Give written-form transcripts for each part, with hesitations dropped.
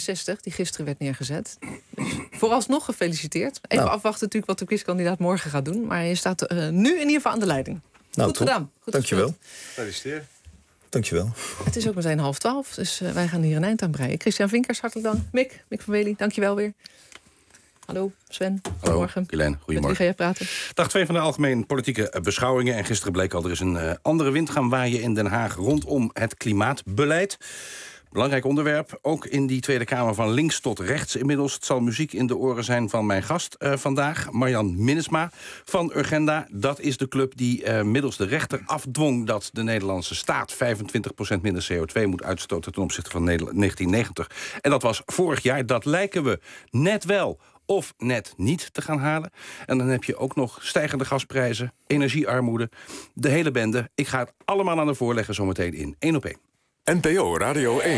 A67, die gisteren werd neergezet. Dus vooralsnog gefeliciteerd. Even afwachten natuurlijk wat de quizkandidaat morgen gaat doen. Maar je staat nu in ieder geval aan de leiding. Goed gedaan. Goed Dankjewel. Gefeliciteerd. Dankjewel. Het is ook meteen 11:30, dus wij gaan hier een eind aan breien. Christian Vinkers, hartelijk dank. Mick van Wely, dankjewel weer. Hallo, Sven. Goedemorgen. Guylaine, goedemorgen. Met wie ga jij praten? Dag 2 van de algemeen politieke beschouwingen. En gisteren bleek al, er is een andere wind gaan waaien in Den Haag rondom het klimaatbeleid. Belangrijk onderwerp, ook in die Tweede Kamer van links tot rechts inmiddels. Het zal muziek in de oren zijn van mijn gast vandaag, Marjan Minnesma van Urgenda. Dat is de club die middels de rechter afdwong dat de Nederlandse staat 25% minder CO2 moet uitstoten ten opzichte van 1990. En dat was vorig jaar. Dat lijken we net wel of net niet te gaan halen. En dan heb je ook nog stijgende gasprijzen, energiearmoede, de hele bende. Ik ga het allemaal aan de voorleggen zometeen in 1 op 1. NPO Radio 1.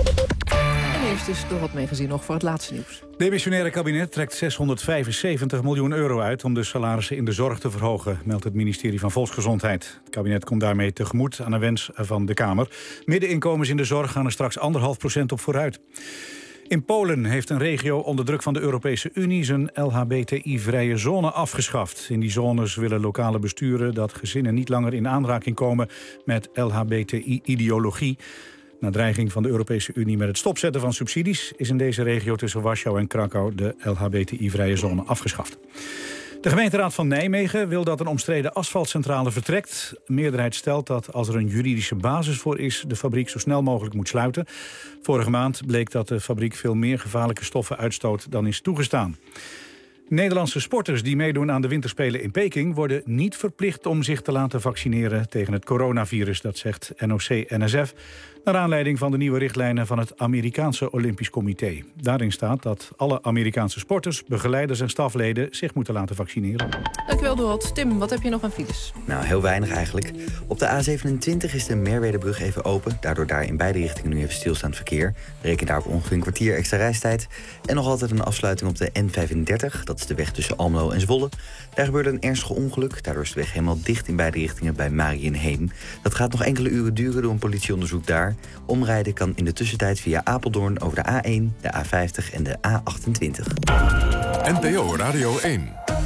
En eerst dus door wat meegezien nog voor het laatste nieuws. Demissionaire kabinet trekt 675 miljoen euro uit om de salarissen in de zorg te verhogen, meldt het ministerie van Volksgezondheid. Het kabinet komt daarmee tegemoet aan een wens van de Kamer. Middeninkomens in de zorg gaan er straks 1,5% op vooruit. In Polen heeft een regio onder druk van de Europese Unie zijn LHBTI-vrije zone afgeschaft. In die zones willen lokale besturen dat gezinnen niet langer in aanraking komen met LHBTI-ideologie. Na dreiging van de Europese Unie met het stopzetten van subsidies is in deze regio tussen Warschau en Krakau de LHBTI-vrije zone afgeschaft. De gemeenteraad van Nijmegen wil dat een omstreden asfaltcentrale vertrekt. De meerderheid stelt dat als er een juridische basis voor is, de fabriek zo snel mogelijk moet sluiten. Vorige maand bleek dat de fabriek veel meer gevaarlijke stoffen uitstoot dan is toegestaan. Nederlandse sporters die meedoen aan de winterspelen in Peking worden niet verplicht om zich te laten vaccineren tegen het coronavirus. Dat zegt NOC-NSF, naar aanleiding van de nieuwe richtlijnen van het Amerikaanse Olympisch Comité. Daarin staat dat alle Amerikaanse sporters, begeleiders en stafleden zich moeten laten vaccineren. Dankjewel, Dorot. Tim, wat heb je nog aan files? Nou, heel weinig eigenlijk. Op de A27 is de Merwedebrug even open. Daardoor daar in beide richtingen nu even stilstaand verkeer. Reken daar op ongeveer een kwartier extra reistijd. En nog altijd een afsluiting op de N35. Dat is de weg tussen Almelo en Zwolle. Daar gebeurde een ernstig ongeluk. Daardoor is de weg helemaal dicht in beide richtingen bij Mariënheem. Dat gaat nog enkele uren duren door een politieonderzoek daar. Omrijden kan in de tussentijd via Apeldoorn over de A1, de A50 en de A28. NPO Radio 1.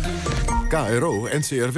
KRO NCRW.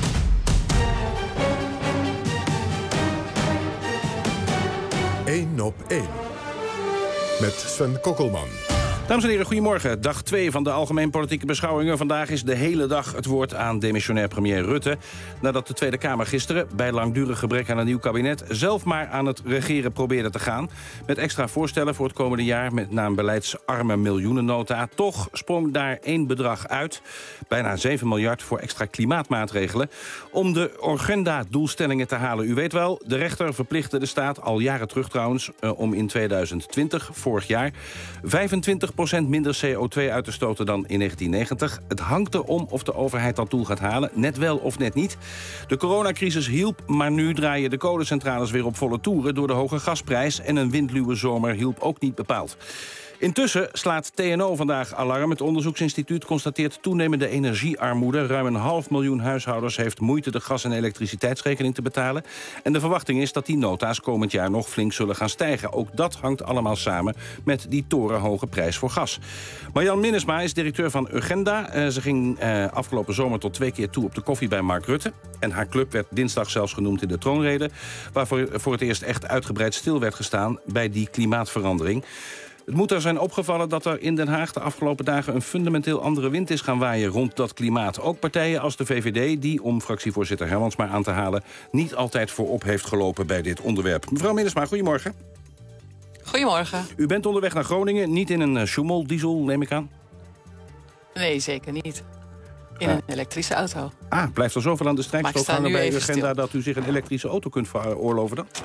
Eén op 1. Met Sven Kokkelman. Dames en heren, goedemorgen. Dag 2 van de algemeen politieke beschouwingen. Vandaag is de hele dag het woord aan demissionair premier Rutte. Nadat de Tweede Kamer gisteren, bij langdurig gebrek aan een nieuw kabinet, zelf maar aan het regeren probeerde te gaan. Met extra voorstellen voor het komende jaar met na een beleidsarme miljoenennota. Toch sprong daar één bedrag uit. Bijna 7 miljard voor extra klimaatmaatregelen. Om de Urgenda-doelstellingen te halen. U weet wel, de rechter verplichtte de staat, al jaren terug trouwens, om in 2020, vorig jaar, 25% minder CO2 uit te stoten dan in 1990. Het hangt erom of de overheid dat doel gaat halen. Net wel of net niet. De coronacrisis hielp, maar nu draaien de kolencentrales weer op volle toeren door de hoge gasprijs. En een windluwe zomer hielp ook niet bepaald. Intussen slaat TNO vandaag alarm. Het onderzoeksinstituut constateert toenemende energiearmoede. Ruim 500.000 huishoudens heeft moeite de gas- en elektriciteitsrekening te betalen. En de verwachting is dat die nota's komend jaar nog flink zullen gaan stijgen. Ook dat hangt allemaal samen met die torenhoge prijs voor gas. Marjan Minnesma is directeur van Urgenda. Ze ging afgelopen zomer tot 2 keer toe op de koffie bij Mark Rutte. En haar club werd dinsdag zelfs genoemd in de troonrede, waarvoor voor het eerst echt uitgebreid stil werd gestaan bij die klimaatverandering. Het moet er zijn opgevallen dat er in Den Haag de afgelopen dagen een fundamenteel andere wind is gaan waaien rond dat klimaat. Ook partijen als de VVD, die, om fractievoorzitter Hermans maar aan te halen, niet altijd voorop heeft gelopen bij dit onderwerp. Mevrouw Minnesma, goedemorgen. Goedemorgen. U bent onderweg naar Groningen, niet in een Schumel-diesel, neem ik aan? Nee, zeker niet. In een elektrische auto. Blijft er zoveel aan de strijkstok hangen bij uw agenda stil dat u zich een elektrische auto kunt veroorloven dan?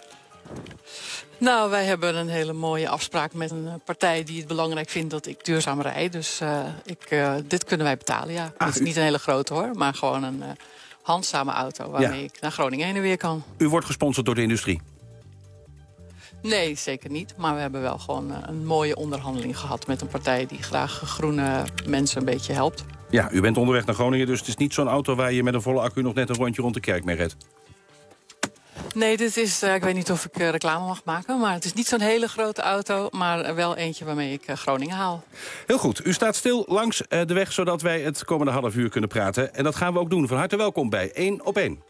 Nou, wij hebben een hele mooie afspraak met een partij die het belangrijk vindt dat ik duurzaam rijd. Dus dit kunnen wij betalen, ja. Het is niet een hele grote hoor, maar gewoon een handzame auto waarmee ik naar Groningen heen en weer kan. U wordt gesponsord door de industrie? Nee, zeker niet. Maar we hebben wel gewoon een mooie onderhandeling gehad met een partij die graag groene mensen een beetje helpt. Ja, u bent onderweg naar Groningen, dus het is niet zo'n auto waar je met een volle accu nog net een rondje rond de kerk mee redt. Nee, dit is, ik weet niet of ik reclame mag maken, maar het is niet zo'n hele grote auto, maar wel eentje waarmee ik Groningen haal. Heel goed, u staat stil langs de weg, zodat wij het komende half uur kunnen praten. En dat gaan we ook doen. Van harte welkom bij 1 op 1.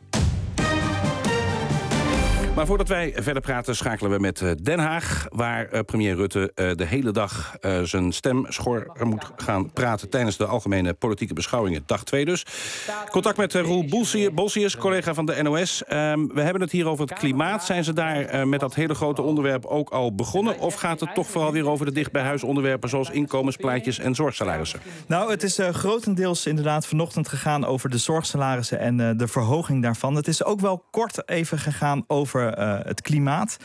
Maar voordat wij verder praten schakelen we met Den Haag, waar premier Rutte de hele dag zijn stem schor moet gaan praten tijdens de algemene politieke beschouwingen. Dag 2 dus. Contact met Roel Bolsius, collega van de NOS. We hebben het hier over het klimaat. Zijn ze daar met dat hele grote onderwerp ook al begonnen? Of gaat het toch vooral weer over de dichtbijhuisonderwerpen zoals inkomensplaatjes en zorgsalarissen? Nou, het is grotendeels inderdaad vanochtend gegaan over de zorgsalarissen en de verhoging daarvan. Het is ook wel kort even gegaan over het klimaat.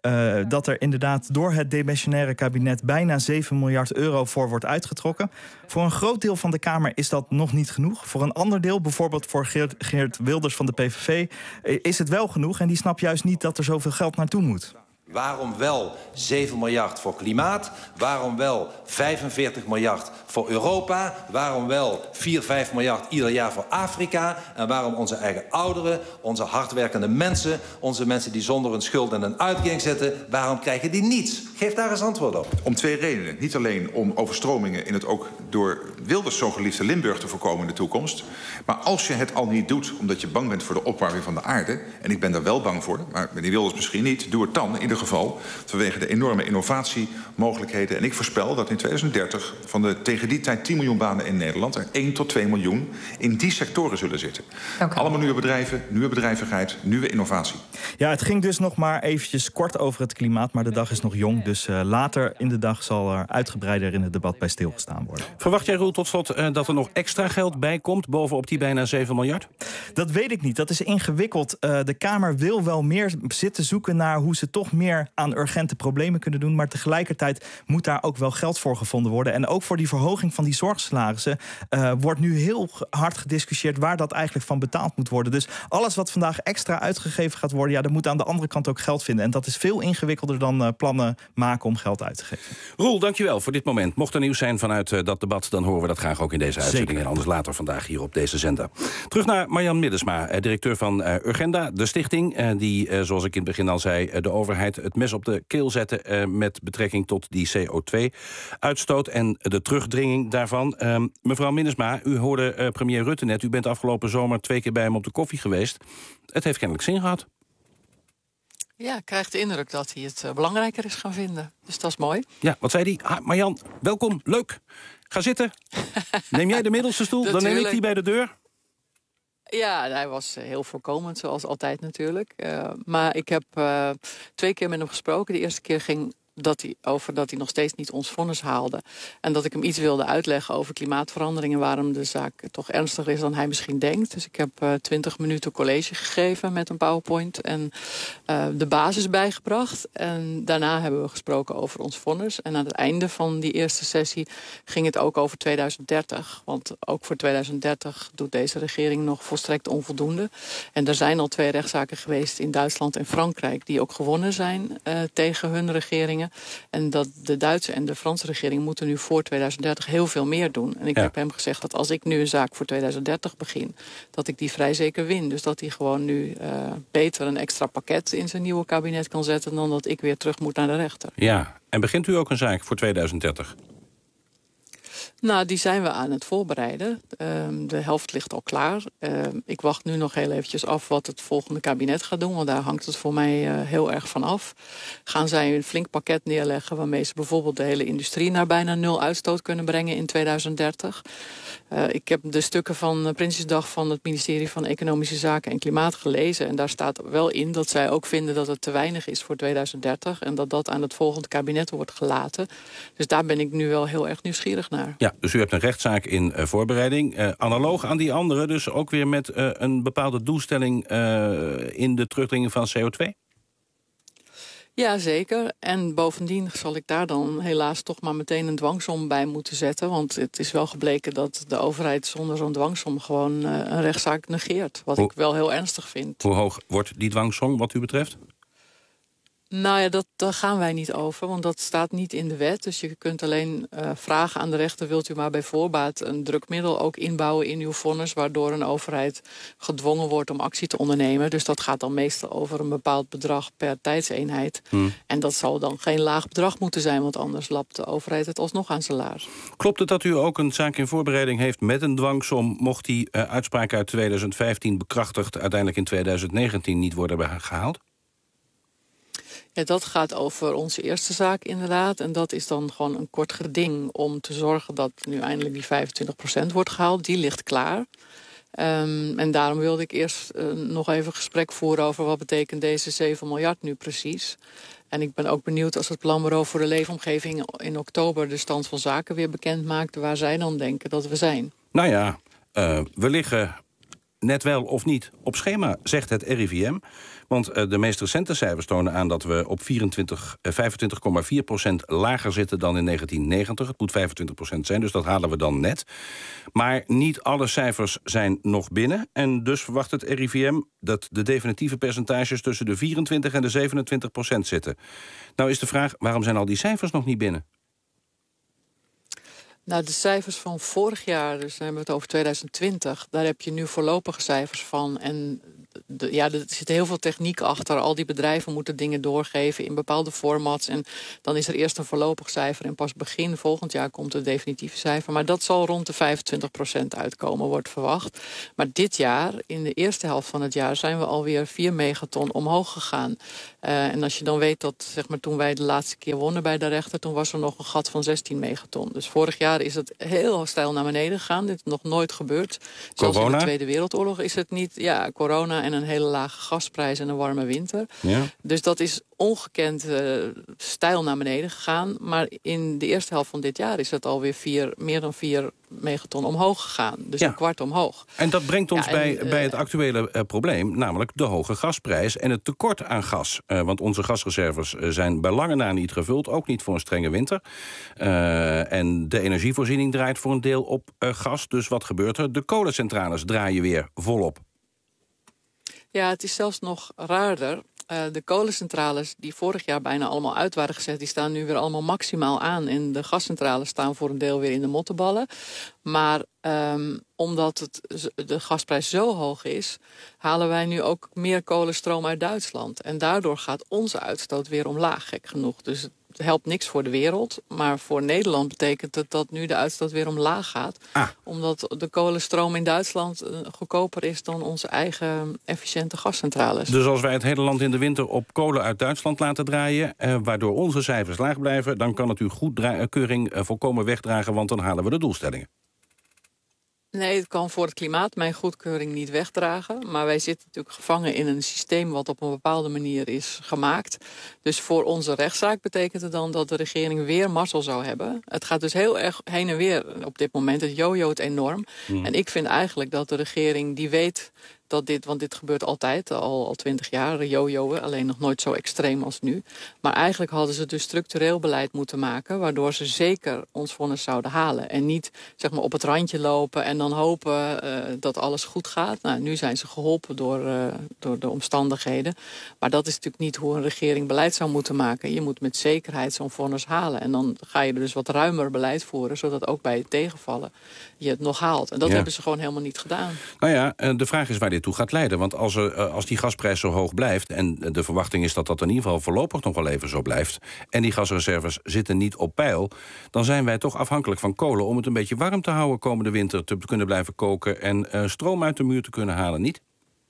Dat er inderdaad door het demissionaire kabinet bijna 7 miljard euro voor wordt uitgetrokken. Voor een groot deel van de Kamer is dat nog niet genoeg. Voor een ander deel, bijvoorbeeld voor Geert Wilders van de PVV, is het wel genoeg. En die snapt juist niet dat er zoveel geld naartoe moet. Waarom wel 7 miljard voor klimaat? Waarom wel 45 miljard voor Europa? Waarom wel 4-5 miljard ieder jaar voor Afrika? En waarom onze eigen ouderen, onze hardwerkende mensen, onze mensen die zonder een schuld en een uitkering zitten, waarom krijgen die niets? Geef daar eens antwoord op. Om 2 redenen. Niet alleen om overstromingen in het ook door Wilders zo geliefde Limburg te voorkomen in de toekomst. Maar als je het al niet doet omdat je bang bent voor de opwarming van de aarde, en ik ben daar wel bang voor, maar meneer Wilders misschien niet, doe het dan in ieder geval vanwege de enorme innovatiemogelijkheden. En ik voorspel dat in 2030 van de tegen die tijd 10 miljoen banen in Nederland er 1 tot 2 miljoen in die sectoren zullen zitten. Allemaal nieuwe bedrijven, nieuwe bedrijvigheid, nieuwe innovatie. Ja, het ging dus nog maar eventjes kort over het klimaat, maar de dag is nog jong. Dus later in de dag zal er uitgebreider in het debat bij stilgestaan worden. Verwacht jij, Roel, tot slot dat er nog extra geld bij komt bovenop die bijna 7 miljard? Dat weet ik niet. Dat is ingewikkeld. De Kamer wil wel meer zitten zoeken naar hoe ze toch meer aan urgente problemen kunnen doen. Maar tegelijkertijd moet daar ook wel geld voor gevonden worden. En ook voor die verhoging van die zorgsalarissen wordt nu heel hard gediscussieerd waar dat eigenlijk van betaald moet worden. Dus alles wat vandaag extra uitgegeven gaat worden, ja, daar moet aan de andere kant ook geld vinden. En dat is veel ingewikkelder dan plannen maken om geld uit te geven. Roel, dankjewel voor dit moment. Mocht er nieuws zijn vanuit dat debat, dan horen we dat graag ook in deze uitzending. Zeker. En anders later vandaag hier op deze zender. Terug naar Marjan Middesma, directeur van Urgenda, de stichting die, zoals ik in het begin al zei, de overheid het mes op de keel zetten met betrekking tot die CO2-uitstoot en de terugdringing daarvan. Mevrouw Middesma, u hoorde premier Rutte net. U bent afgelopen zomer 2 keer bij hem op de koffie geweest. Het heeft kennelijk zin gehad. Ja, ik krijg de indruk dat hij het belangrijker is gaan vinden. Dus dat is mooi. Ja, wat zei hij? Marjan, welkom, leuk. Ga zitten. Neem jij de middelste stoel, dan neem ik die bij de deur. Ja, hij was heel voorkomend, zoals altijd natuurlijk. Maar ik heb 2 keer met hem gesproken. De eerste keer ging dat hij nog steeds niet ons vonnis haalde. En dat ik hem iets wilde uitleggen over klimaatverandering en waarom de zaak toch ernstiger is dan hij misschien denkt. Dus ik heb 20 minuten college gegeven met een PowerPoint en de basis bijgebracht. En daarna hebben we gesproken over ons vonnis. En aan het einde van die eerste sessie ging het ook over 2030. Want ook voor 2030 doet deze regering nog volstrekt onvoldoende. En er zijn al 2 rechtszaken geweest in Duitsland en Frankrijk die ook gewonnen zijn tegen hun regeringen. En dat de Duitse en de Franse regering moeten nu voor 2030 heel veel meer doen. En ik heb hem gezegd dat als ik nu een zaak voor 2030 begin, dat ik die vrij zeker win. Dus dat hij gewoon nu beter een extra pakket in zijn nieuwe kabinet kan zetten dan dat ik weer terug moet naar de rechter. Ja, en begint u ook een zaak voor 2030? Nou, die zijn we aan het voorbereiden. De helft ligt al klaar. Ik wacht nu nog heel eventjes af wat het volgende kabinet gaat doen. Want daar hangt het voor mij heel erg van af. Gaan zij een flink pakket neerleggen waarmee ze bijvoorbeeld de hele industrie naar bijna 0 uitstoot kunnen brengen in 2030. Ik heb de stukken van Prinsjesdag van het ministerie van Economische Zaken en Klimaat gelezen. En daar staat wel in dat zij ook vinden dat het te weinig is voor 2030. En dat dat aan het volgende kabinet wordt gelaten. Dus daar ben ik nu wel heel erg nieuwsgierig naar. Ja, dus u hebt een rechtszaak in voorbereiding. Analoog aan die andere, dus ook weer met een bepaalde doelstelling in de terugdringing van CO2? Ja, zeker. En bovendien zal ik daar dan helaas toch maar meteen een dwangsom bij moeten zetten. Want het is wel gebleken dat de overheid zonder zo'n dwangsom gewoon een rechtszaak negeert. Wat ik wel heel ernstig vind. Hoe hoog wordt die dwangsom wat u betreft? Nou ja, daar gaan wij niet over, want dat staat niet in de wet. Dus je kunt alleen vragen aan de rechter... wilt u maar bij voorbaat een drukmiddel ook inbouwen in uw vonnis... waardoor een overheid gedwongen wordt om actie te ondernemen. Dus dat gaat dan meestal over een bepaald bedrag per tijdseenheid. En dat zal dan geen laag bedrag moeten zijn... want anders lapt de overheid het alsnog aan zijn laars. Klopt het dat u ook een zaak in voorbereiding heeft met een dwangsom... mocht die uitspraak uit 2015 bekrachtigd... uiteindelijk in 2019 niet worden gehaald? Ja, dat gaat over onze eerste zaak inderdaad. En dat is dan gewoon een kort geding om te zorgen... dat nu eindelijk die 25% wordt gehaald. Die ligt klaar. En daarom wilde ik eerst nog even gesprek voeren... over wat betekent deze 7 miljard nu precies. En ik ben ook benieuwd als het Planbureau voor de Leefomgeving... in oktober de stand van zaken weer bekend maakt... waar zij dan denken dat we zijn. Nou ja, we liggen net wel of niet op schema, zegt het RIVM... Want de meest recente cijfers tonen aan dat we op 25,4% lager zitten dan in 1990. Het moet 25% zijn, dus dat halen we dan net. Maar niet alle cijfers zijn nog binnen. En dus verwacht het RIVM dat de definitieve percentages tussen de 24 en de 27% zitten. Nou is de vraag, waarom zijn al die cijfers nog niet binnen? Nou, de cijfers van vorig jaar, dus dan hebben we het over 2020... daar heb je nu voorlopige cijfers van. En er zit heel veel techniek achter. Al die bedrijven moeten dingen doorgeven in bepaalde formats. En dan is er eerst een voorlopig cijfer. En pas begin volgend jaar komt het definitieve cijfer. Maar dat zal rond de 25% uitkomen, wordt verwacht. Maar dit jaar, in de eerste helft van het jaar... zijn we alweer 4 megaton omhoog gegaan. En als je dan weet dat, zeg maar, toen wij de laatste keer wonnen bij de rechter... toen was er nog een gat van 16 megaton. Dus vorig jaar is het heel steil naar beneden gegaan. Dit is nog nooit gebeurd. Zelfs in de Tweede Wereldoorlog is het niet. Ja, corona en een hele lage gasprijs en een warme winter. Ja. Dus dat is ongekend steil naar beneden gegaan. Maar in de eerste helft van dit jaar is het alweer meer dan 4 megaton omhoog gegaan. Dus een kwart omhoog. En dat brengt ons bij het actuele probleem, namelijk de hoge gasprijs en het tekort aan gas. Want onze gasreserves zijn bij lange na niet gevuld, ook niet voor een strenge winter. En de energievoorziening draait voor een deel op gas. Dus wat gebeurt er? De kolencentrales draaien weer volop. Ja, het is zelfs nog raarder. De kolencentrales die vorig jaar bijna allemaal uit waren gezet... die staan nu weer allemaal maximaal aan. En de gascentrales staan voor een deel weer in de mottenballen. Maar omdat de gasprijs zo hoog is... halen wij nu ook meer kolenstroom uit Duitsland. En daardoor gaat onze uitstoot weer omlaag, gek genoeg. Dus het helpt niks voor de wereld. Maar voor Nederland betekent het dat nu de uitstoot weer omlaag gaat. Omdat de kolenstroom in Duitsland goedkoper is... dan onze eigen efficiënte gascentrales. Dus als wij het hele land in de winter op kolen uit Duitsland laten draaien... waardoor onze cijfers laag blijven... dan kan het uw goedkeuring volkomen wegdragen... want dan halen we de doelstellingen. Nee, het kan voor het klimaat mijn goedkeuring niet wegdragen. Maar wij zitten natuurlijk gevangen in een systeem... wat op een bepaalde manier is gemaakt. Dus voor onze rechtszaak betekent het dan... dat de regering weer mazzel zou hebben. Het gaat dus heel erg heen en weer op dit moment. Het jojo't enorm. En ik vind eigenlijk dat de regering die weet... want dit gebeurt altijd, al 20 jaar, jojoen, alleen nog nooit zo extreem als nu. Maar eigenlijk hadden ze dus structureel beleid moeten maken... waardoor ze zeker ons vonnis zouden halen. En niet, zeg maar, op het randje lopen en dan hopen dat alles goed gaat. Nou, nu zijn ze geholpen door de omstandigheden. Maar dat is natuurlijk niet hoe een regering beleid zou moeten maken. Je moet met zekerheid zo'n vonnis halen. En dan ga je er dus wat ruimer beleid voeren... zodat ook bij het tegenvallen je het nog haalt. En dat hebben ze gewoon helemaal niet gedaan. Nou ja, de vraag is waar dit toe gaat leiden. Want als die gasprijs zo hoog blijft... en de verwachting is dat dat in ieder geval voorlopig nog wel even zo blijft... en die gasreserves zitten niet op peil... dan zijn wij toch afhankelijk van kolen... om het een beetje warm te houden komende winter... te kunnen blijven koken en stroom uit de muur te kunnen halen, niet?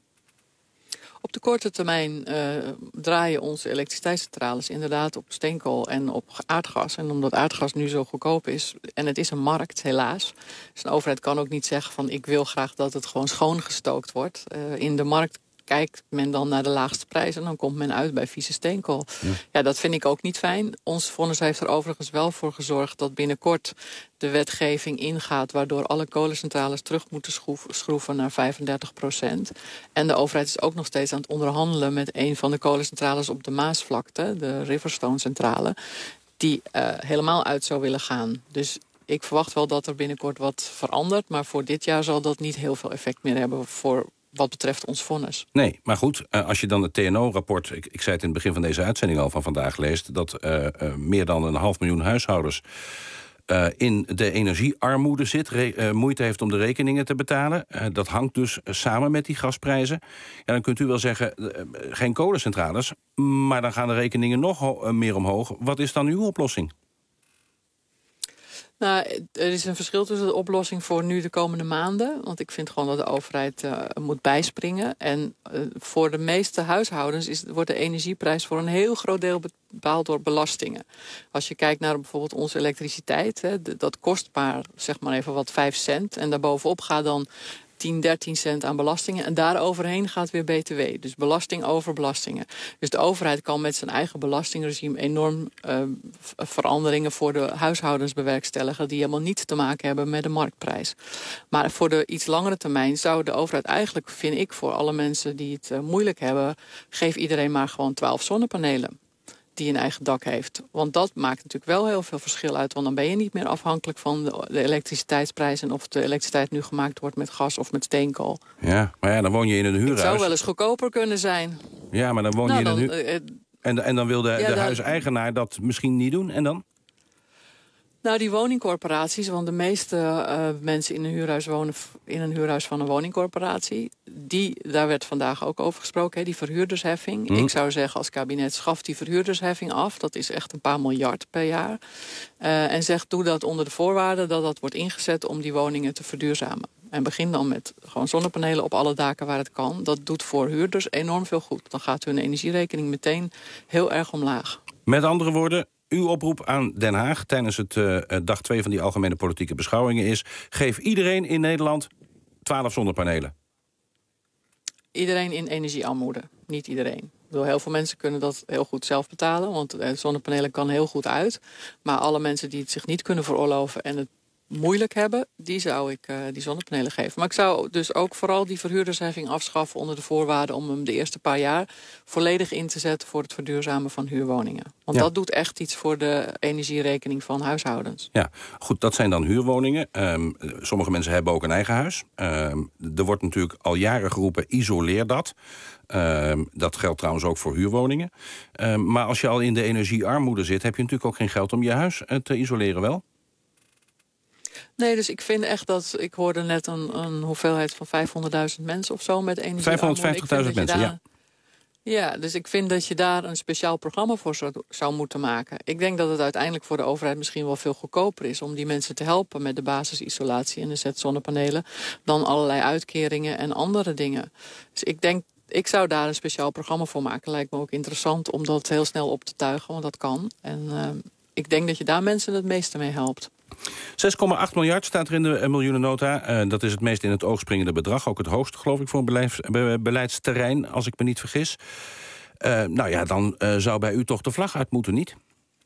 Op de korte termijn draaien onze elektriciteitscentrales inderdaad op steenkool en op aardgas. En omdat aardgas nu zo goedkoop is, en het is een markt helaas. Dus een overheid kan ook niet zeggen van ik wil graag dat het gewoon schoongestookt wordt. In de markt kijkt men dan naar de laagste prijs en dan komt men uit bij vieze steenkool. Ja, dat vind ik ook niet fijn. Ons vonnis heeft er overigens wel voor gezorgd dat binnenkort de wetgeving ingaat... waardoor alle kolencentrales terug moeten schroeven naar 35%. En de overheid is ook nog steeds aan het onderhandelen... met een van de kolencentrales op de Maasvlakte, de Riverstone-centrale... die helemaal uit zou willen gaan. Dus ik verwacht wel dat er binnenkort wat verandert... maar voor dit jaar zal dat niet heel veel effect meer hebben... voor wat betreft ons vonnis. Nee, maar goed, als je dan het TNO-rapport... Ik zei het in het begin van deze uitzending al van vandaag leest... dat meer dan 500.000 huishoudens in de energiearmoede zit... moeite heeft om de rekeningen te betalen. Dat hangt dus samen met die gasprijzen. Ja, dan kunt u wel zeggen, geen kolencentrales... maar dan gaan de rekeningen nog meer omhoog. Wat is dan uw oplossing? Nou, er is een verschil tussen de oplossing voor nu de komende maanden. Want ik vind gewoon dat de overheid moet bijspringen. En voor de meeste huishoudens wordt de energieprijs voor een heel groot deel bepaald door belastingen. Als je kijkt naar bijvoorbeeld onze elektriciteit, dat kost maar, zeg maar even wat, 5 cent. En daarbovenop gaat dan 10, 13 cent aan belastingen. En daaroverheen gaat weer BTW. Dus belasting over belastingen. Dus de overheid kan met zijn eigen belastingregime enorm veranderingen voor de huishoudens bewerkstelligen die helemaal niets te maken hebben met de marktprijs. Maar voor de iets langere termijn zou de overheid eigenlijk, vind ik, voor alle mensen die het moeilijk hebben, geef iedereen maar gewoon 12 zonnepanelen. Die een eigen dak heeft. Want dat maakt natuurlijk wel heel veel verschil uit. Want dan ben je niet meer afhankelijk van de elektriciteitsprijs... en of de elektriciteit nu gemaakt wordt met gas of met steenkool. Ja, maar ja, dan woon je in een huurhuis. Het zou wel eens goedkoper kunnen zijn. Ja, maar dan woon je in een huurhuis. En dan wil de huiseigenaar dat misschien niet doen. En dan? Nou, die woningcorporaties, want de meeste mensen in een huurhuis wonen in een huurhuis van een woningcorporatie. Daar werd vandaag ook over gesproken, die verhuurdersheffing. Ik zou zeggen als kabinet, schaf die verhuurdersheffing af. Dat is echt een paar miljard per jaar. En zeg, doe dat onder de voorwaarde dat wordt ingezet om die woningen te verduurzamen. En begin dan met gewoon zonnepanelen op alle daken waar het kan. Dat doet voor huurders enorm veel goed. Dan gaat hun energierekening meteen heel erg omlaag. Met andere woorden, uw oproep aan Den Haag tijdens het dag 2 van die algemene politieke beschouwingen is: geef iedereen in Nederland 12 zonnepanelen. Iedereen in energiearmoede, niet iedereen. Heel veel mensen kunnen dat heel goed zelf betalen, want zonnepanelen kan heel goed uit. Maar alle mensen die het zich niet kunnen veroorloven en het moeilijk hebben, die zou ik die zonnepanelen geven. Maar ik zou dus ook vooral die verhuurdersheffing afschaffen onder de voorwaarde om hem de eerste paar jaar volledig in te zetten voor het verduurzamen van huurwoningen. Want dat doet echt iets voor de energierekening van huishoudens. Ja, goed, dat zijn dan huurwoningen. Sommige mensen hebben ook een eigen huis. Er wordt natuurlijk al jaren geroepen, isoleer dat. Dat geldt trouwens ook voor huurwoningen. Maar als je al in de energiearmoede zit, heb je natuurlijk ook geen geld om je huis te isoleren, wel? Nee, dus ik vind echt dat... Ik hoorde net een hoeveelheid van 500.000 mensen of zo met energiearmoede. 550.000 mensen, ja. Ja, dus ik vind dat je daar een speciaal programma voor zou moeten maken. Ik denk dat het uiteindelijk voor de overheid misschien wel veel goedkoper is om die mensen te helpen met de basisisolatie en de set zonnepanelen dan allerlei uitkeringen en andere dingen. Dus ik denk, ik zou daar een speciaal programma voor maken. Lijkt me ook interessant om dat heel snel op te tuigen, want dat kan. En ik denk dat je daar mensen het meeste mee helpt. 6,8 miljard staat er in de miljoenennota. Dat is het meest in het oog springende bedrag. Ook het hoogste, geloof ik, voor een beleidsterrein, als ik me niet vergis. Nou ja, dan zou bij u toch de vlag uit moeten, niet?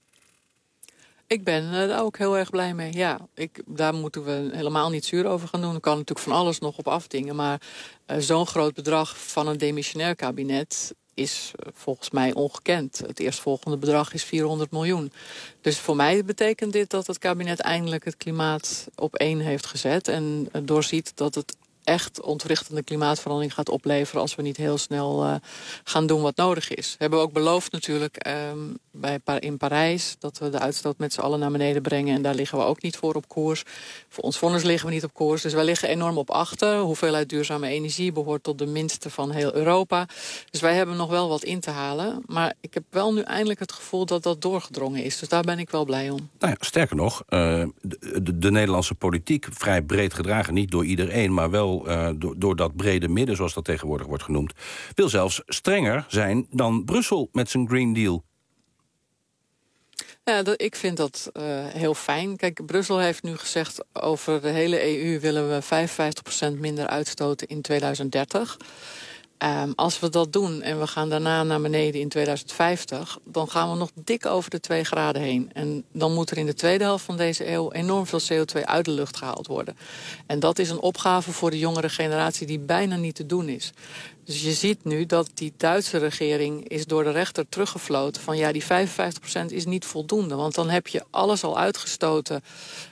Ik ben er ook heel erg blij mee, ja. Daar moeten we helemaal niet zuur over gaan doen. Er kan natuurlijk van alles nog op afdingen. Maar zo'n groot bedrag van een demissionair kabinet is volgens mij ongekend. Het eerstvolgende bedrag is 400 miljoen. Dus voor mij betekent dit dat het kabinet eindelijk het klimaat op één heeft gezet en doorziet dat het echt ontwrichtende klimaatverandering gaat opleveren als we niet heel snel gaan doen wat nodig is. We hebben ook beloofd natuurlijk in Parijs dat we de uitstoot met z'n allen naar beneden brengen. En daar liggen we ook niet voor op koers. Voor ons vonnis liggen we niet op koers. Dus wij liggen enorm op achter. Hoeveelheid duurzame energie behoort tot de minste van heel Europa. Dus wij hebben nog wel wat in te halen. Maar ik heb wel nu eindelijk het gevoel dat dat doorgedrongen is. Dus daar ben ik wel blij om. Nou ja, sterker nog, de Nederlandse politiek, vrij breed gedragen, niet door iedereen, maar wel door dat brede midden, zoals dat tegenwoordig wordt genoemd, wil zelfs strenger zijn dan Brussel met zijn Green Deal. Ja, ik vind dat heel fijn. Kijk, Brussel heeft nu gezegd over de hele EU willen we 55% minder uitstoten in 2030. Als we dat doen en we gaan daarna naar beneden in 2050... dan gaan we nog dik over de 2 graden heen. En dan moet er in de tweede helft van deze eeuw enorm veel CO2 uit de lucht gehaald worden. En dat is een opgave voor de jongere generatie die bijna niet te doen is. Dus je ziet nu dat die Duitse regering is door de rechter teruggefloten van ja, die 55% is niet voldoende. Want dan heb je alles al uitgestoten,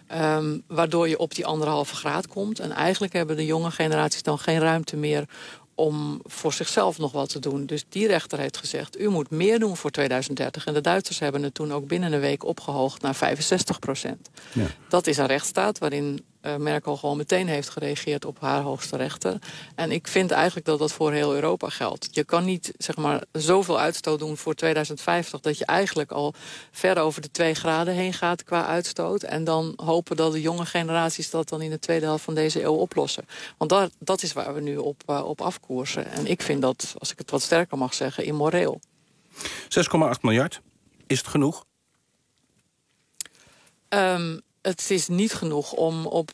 waardoor je op die 1,5 graad komt. En eigenlijk hebben de jonge generaties dan geen ruimte meer om voor zichzelf nog wat te doen. Dus die rechter heeft gezegd, u moet meer doen voor 2030. En de Duitsers hebben het toen ook binnen een week opgehoogd naar 65%. Ja. Dat is een rechtsstaat waarin Merkel gewoon meteen heeft gereageerd op haar hoogste rechter. En ik vind eigenlijk dat dat voor heel Europa geldt. Je kan niet zeg maar zoveel uitstoot doen voor 2050... dat je eigenlijk al ver over de 2 graden heen gaat qua uitstoot. En dan hopen dat de jonge generaties dat dan in de tweede helft van deze eeuw oplossen. Want dat is waar we nu op afkoersen. En ik vind dat, als ik het wat sterker mag zeggen, immoreel. 6,8 miljard. Is het genoeg? Het is niet genoeg om op 55%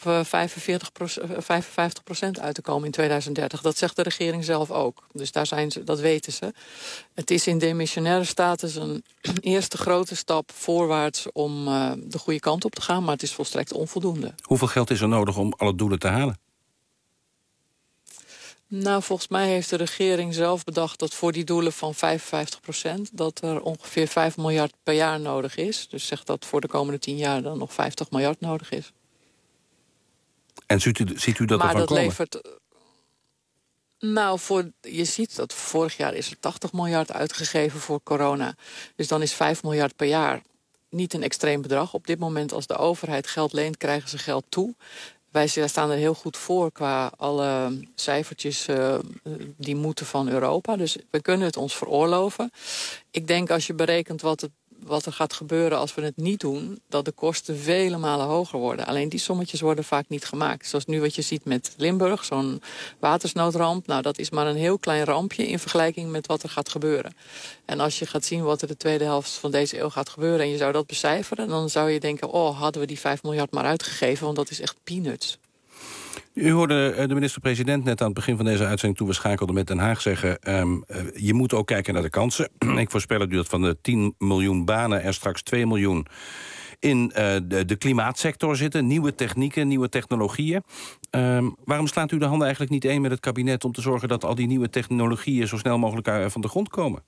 uit te komen in 2030. Dat zegt de regering zelf ook. Dus dat weten ze. Het is in demissionaire status een eerste grote stap voorwaarts om de goede kant op te gaan. Maar het is volstrekt onvoldoende. Hoeveel geld is er nodig om alle doelen te halen? Nou, volgens mij heeft de regering zelf bedacht dat voor die doelen van 55% dat er ongeveer 5 miljard per jaar nodig is. Dus zegt dat voor de komende 10 jaar dan nog 50 miljard nodig is. En ziet u dat maar ervan dat komen? Levert. Nou, je ziet dat vorig jaar is er 80 miljard uitgegeven voor corona. Dus dan is 5 miljard per jaar niet een extreem bedrag. Op dit moment als de overheid geld leent, krijgen ze geld toe. Wij staan er heel goed voor qua alle cijfertjes die moeten van Europa. Dus we kunnen het ons veroorloven. Ik denk als je berekent wat er gaat gebeuren als we het niet doen, dat de kosten vele malen hoger worden. Alleen die sommetjes worden vaak niet gemaakt. Zoals nu wat je ziet met Limburg, zo'n watersnoodramp. Nou, dat is maar een heel klein rampje in vergelijking met wat er gaat gebeuren. En als je gaat zien wat er de tweede helft van deze eeuw gaat gebeuren en je zou dat becijferen, dan zou je denken, hadden we die 5 miljard maar uitgegeven, want dat is echt peanuts. U hoorde de minister-president net aan het begin van deze uitzending, toen we schakelden met Den Haag, zeggen, je moet ook kijken naar de kansen. Ik voorspel u dat van de 10 miljoen banen er straks 2 miljoen in de klimaatsector zitten. Nieuwe technieken, nieuwe technologieën. Waarom slaat u de handen eigenlijk niet één met het kabinet om te zorgen dat al die nieuwe technologieën zo snel mogelijk van de grond komen?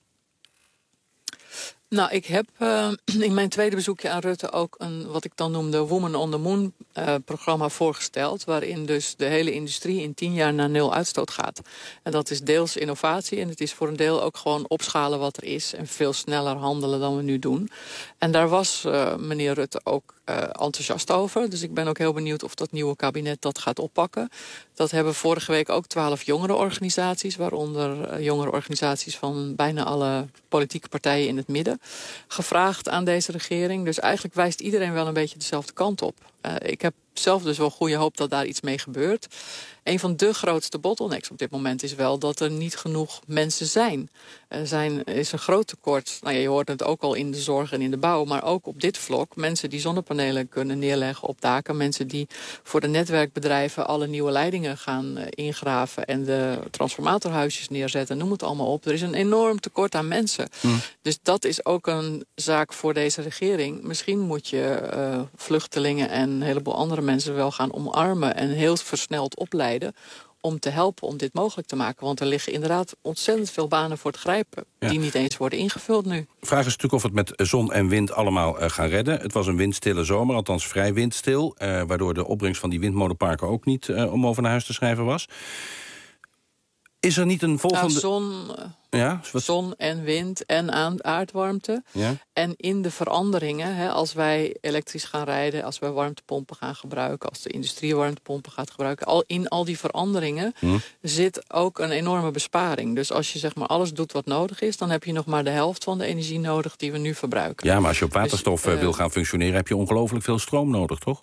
Nou, ik heb in mijn tweede bezoekje aan Rutte ook wat ik dan noemde Woman on the Moon programma voorgesteld, waarin dus de hele industrie in 10 jaar naar 0 uitstoot gaat. En dat is deels innovatie en het is voor een deel ook gewoon opschalen wat er is en veel sneller handelen dan we nu doen. En daar was meneer Rutte ook enthousiast over. Dus ik ben ook heel benieuwd of dat nieuwe kabinet dat gaat oppakken. Dat hebben vorige week ook 12 jongerenorganisaties, waaronder jongerenorganisaties van bijna alle politieke partijen in het midden, gevraagd aan deze regering. Dus eigenlijk wijst iedereen wel een beetje dezelfde kant op. Ik heb zelf dus wel goede hoop dat daar iets mee gebeurt. Een van de grootste bottlenecks op dit moment is wel dat er niet genoeg mensen zijn. Er is een groot tekort. Nou ja, je hoort het ook al in de zorg en in de bouw, maar ook op dit vlak. Mensen die zonnepanelen kunnen neerleggen op daken. Mensen die voor de netwerkbedrijven alle nieuwe leidingen gaan ingraven en de transformatorhuisjes neerzetten. Noem het allemaal op. Er is een enorm tekort aan mensen. Dus dat is ook een zaak voor deze regering. Misschien moet je vluchtelingen en een heleboel andere mensen wel gaan omarmen en heel versneld opleiden om te helpen om dit mogelijk te maken. Want er liggen inderdaad ontzettend veel banen voor het grijpen die niet eens worden ingevuld nu. De vraag is natuurlijk of we het met zon en wind allemaal gaan redden. Het was een windstille zomer, althans vrij windstil, waardoor de opbrengst van die windmolenparken ook niet om over naar huis te schrijven was. Is er niet een volgende... Zon en wind en aardwarmte. Ja. En in de veranderingen, als wij elektrisch gaan rijden, als wij warmtepompen gaan gebruiken, als de industrie warmtepompen gaat gebruiken, in al die veranderingen zit ook een enorme besparing. Dus als je zeg maar alles doet wat nodig is, dan heb je nog maar de helft van de energie nodig die we nu verbruiken. Ja, maar als je op waterstof wil gaan functioneren, heb je ongelooflijk veel stroom nodig, toch?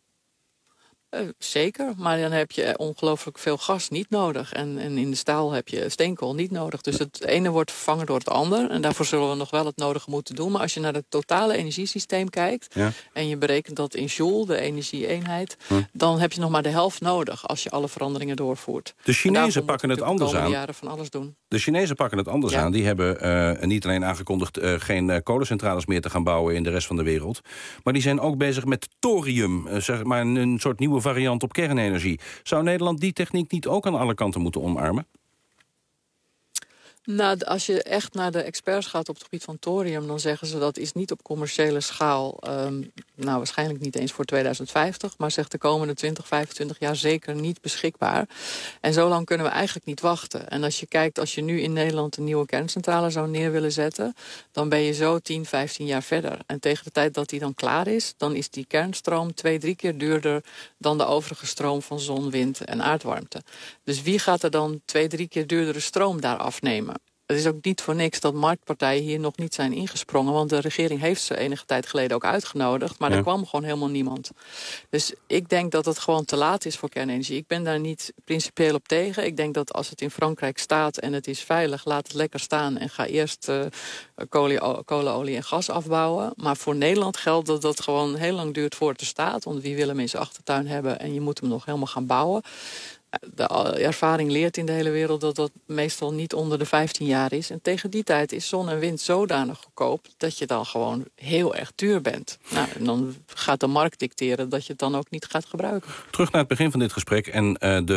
Zeker, maar dan heb je ongelooflijk veel gas niet nodig. En in de staal heb je steenkool niet nodig. Dus het ene wordt vervangen door het ander. En daarvoor zullen we nog wel het nodige moeten doen. Maar als je naar het totale energiesysteem kijkt en je berekent dat in joule, de energieeenheid, dan heb je nog maar de helft nodig als je alle veranderingen doorvoert. De Chinezen pakken het anders aan. Jaren van alles doen. De Chinezen pakken het anders aan. Die hebben niet alleen aangekondigd geen kolencentrales meer te gaan bouwen in de rest van de wereld, maar die zijn ook bezig met thorium, zeg maar een soort nieuwe variant op kernenergie. Zou Nederland die techniek niet ook aan alle kanten moeten omarmen? Nou, als je echt naar de experts gaat op het gebied van thorium... dan zeggen ze dat is niet op commerciële schaal... waarschijnlijk niet eens voor 2050... maar zegt de komende 20, 25 jaar zeker niet beschikbaar. En zo lang kunnen we eigenlijk niet wachten. En als je kijkt, als je nu in Nederland een nieuwe kerncentrale zou neer willen zetten... dan ben je zo 10, 15 jaar verder. En tegen de tijd dat die dan klaar is... dan is die kernstroom 2-3 keer duurder... dan de overige stroom van zon, wind en aardwarmte. Dus wie gaat er dan 2-3 keer duurdere stroom daar afnemen? Het is ook niet voor niks dat marktpartijen hier nog niet zijn ingesprongen. Want de regering heeft ze enige tijd geleden ook uitgenodigd. Maar er kwam gewoon helemaal niemand. Dus ik denk dat het gewoon te laat is voor kernenergie. Ik ben daar niet principieel op tegen. Ik denk dat als het in Frankrijk staat en het is veilig... laat het lekker staan en ga eerst kolen, olie en gas afbouwen. Maar voor Nederland geldt dat dat gewoon heel lang duurt voor het er staat. Want wie wil hem in zijn achtertuin hebben en je moet hem nog helemaal gaan bouwen... De ervaring leert in de hele wereld dat dat meestal niet onder de 15 jaar is. En tegen die tijd is zon en wind zodanig goedkoop... dat je dan gewoon heel erg duur bent. Nou, en dan gaat de markt dicteren dat je het dan ook niet gaat gebruiken. Terug naar het begin van dit gesprek en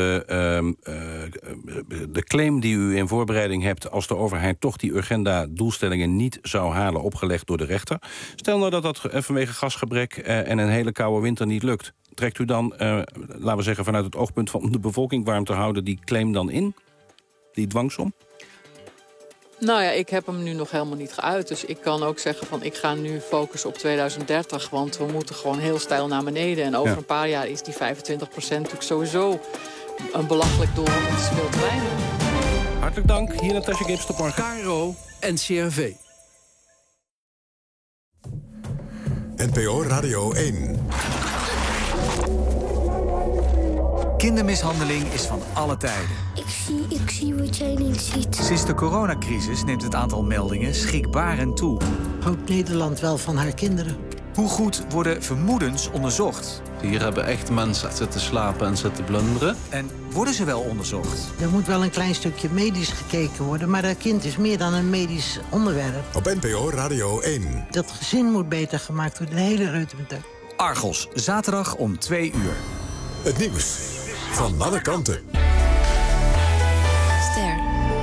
de claim die u in voorbereiding hebt... als de overheid toch die Urgenda-doelstellingen niet zou halen... opgelegd door de rechter. Stel nou dat vanwege gasgebrek en een hele koude winter niet lukt. Trekt u dan, laten we zeggen vanuit het oogpunt van de bevolking warm te houden... die claim dan in? Die dwangsom? Nou ja, ik heb hem nu nog helemaal niet geuit. Dus ik kan ook zeggen van ik ga nu focussen op 2030... want we moeten gewoon heel steil naar beneden. En over een paar jaar is die 25% natuurlijk sowieso een belachelijk doel. Want het is veel te weinig. Hartelijk dank. Hier Natasja Gibbs, tot morgen. KRO NCRV. NPO Radio 1. Kindermishandeling is van alle tijden. Ik zie wat jij niet ziet. Sinds de coronacrisis neemt het aantal meldingen schrikbarend toe. Houdt Nederland wel van haar kinderen? Hoe goed worden vermoedens onderzocht? Hier hebben echt mensen zitten slapen en zitten blunderen. En worden ze wel onderzocht? Er moet wel een klein stukje medisch gekeken worden... maar dat kind is meer dan een medisch onderwerp. Op NPO Radio 1. Dat gezin moet beter gemaakt worden, de hele reutemeter. Argos, zaterdag om 2 uur. Het nieuws van alle kanten. Ster.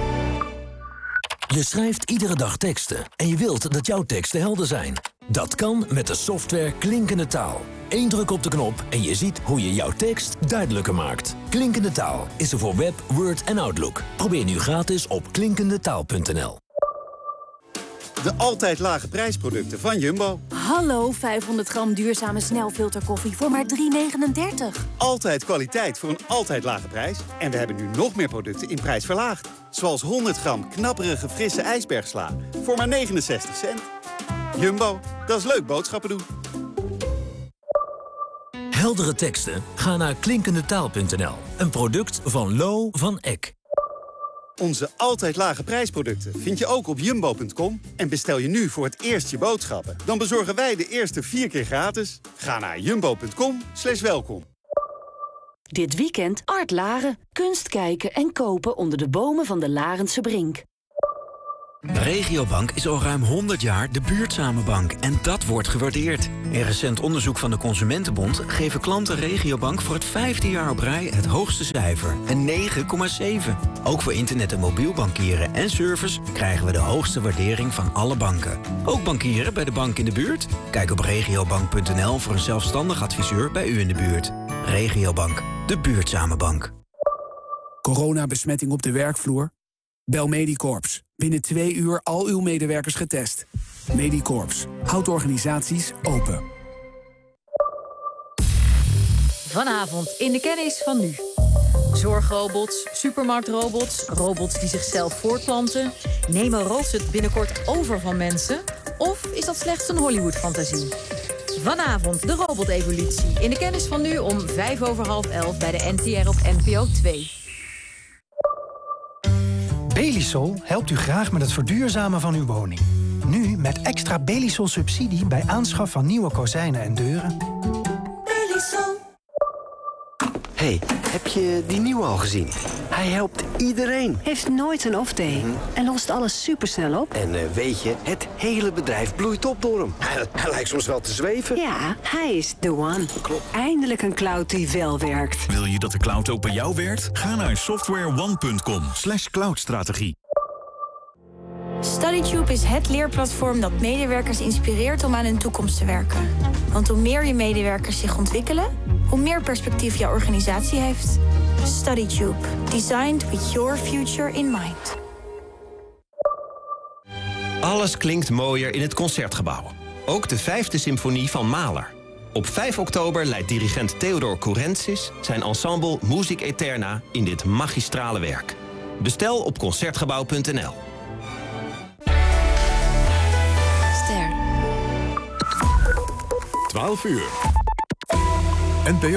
Je schrijft iedere dag teksten en je wilt dat jouw teksten helder zijn. Dat kan met de software Klinkende Taal. 1 druk op de knop en je ziet hoe je jouw tekst duidelijker maakt. Klinkende Taal is er voor Web, Word en Outlook. Probeer nu gratis op klinkendetaal.nl. De altijd lage prijsproducten van Jumbo. Hallo, 500 gram duurzame snelfilterkoffie voor maar €3,39. Altijd kwaliteit voor een altijd lage prijs. En we hebben nu nog meer producten in prijs verlaagd. Zoals 100 gram knapperige frisse ijsbergsla voor maar 69 cent. Jumbo, dat is leuk boodschappen doen. Heldere teksten? Ga naar klinkendetaal.nl. Een product van Lo van Eck. Onze altijd lage prijsproducten vind je ook op jumbo.com. En bestel je nu voor het eerst je boodschappen. Dan bezorgen wij de eerste 4 keer gratis. Ga naar jumbo.com/welkom. Dit weekend Art Laren. Kunst kijken en kopen onder de bomen van de Larense Brink. Regiobank is al ruim 100 jaar de buurtzame bank en dat wordt gewaardeerd. In recent onderzoek van de Consumentenbond geven klanten Regiobank voor het 5e jaar op rij het hoogste cijfer, een 9,7. Ook voor internet- en mobiel bankieren en service krijgen we de hoogste waardering van alle banken. Ook bankieren bij de bank in de buurt? Kijk op regiobank.nl voor een zelfstandig adviseur bij u in de buurt. Regiobank, de buurtzame bank. Coronabesmetting op de werkvloer? Bel Medicorps. Binnen 2 uur al uw medewerkers getest. Medicorps. Houdt organisaties open. Vanavond in de kennis van nu. Zorgrobots, supermarktrobots, robots die zichzelf voortplanten. Nemen robots het binnenkort over van mensen? Of is dat slechts een Hollywood-fantasie? Vanavond de robotevolutie. In de kennis van nu om 11:05 bij de NTR op NPO 2. Belisol helpt u graag met het verduurzamen van uw woning. Nu met extra Belisol-subsidie bij aanschaf van nieuwe kozijnen en deuren. Belisol. Hey, heb je die nieuwe al gezien? Hij helpt iedereen. Heeft nooit een off-day en lost alles supersnel op. En weet je, het hele bedrijf bloeit op door hem. Hij lijkt soms wel te zweven. Ja, hij is the one. Klopt. Eindelijk een cloud die wel werkt. Wil je dat de cloud ook bij jou werkt? Ga naar softwareone.com/cloudstrategie. StudyTube is het leerplatform dat medewerkers inspireert om aan hun toekomst te werken. Want hoe meer je medewerkers zich ontwikkelen, hoe meer perspectief jouw organisatie heeft. StudyTube. Designed with your future in mind. Alles klinkt mooier in het Concertgebouw. Ook de 5e symfonie van Mahler. Op 5 oktober leidt dirigent Theodor Courensis zijn ensemble Music Eterna in dit magistrale werk. Bestel op concertgebouw.nl. Ster. 12 uur. NPO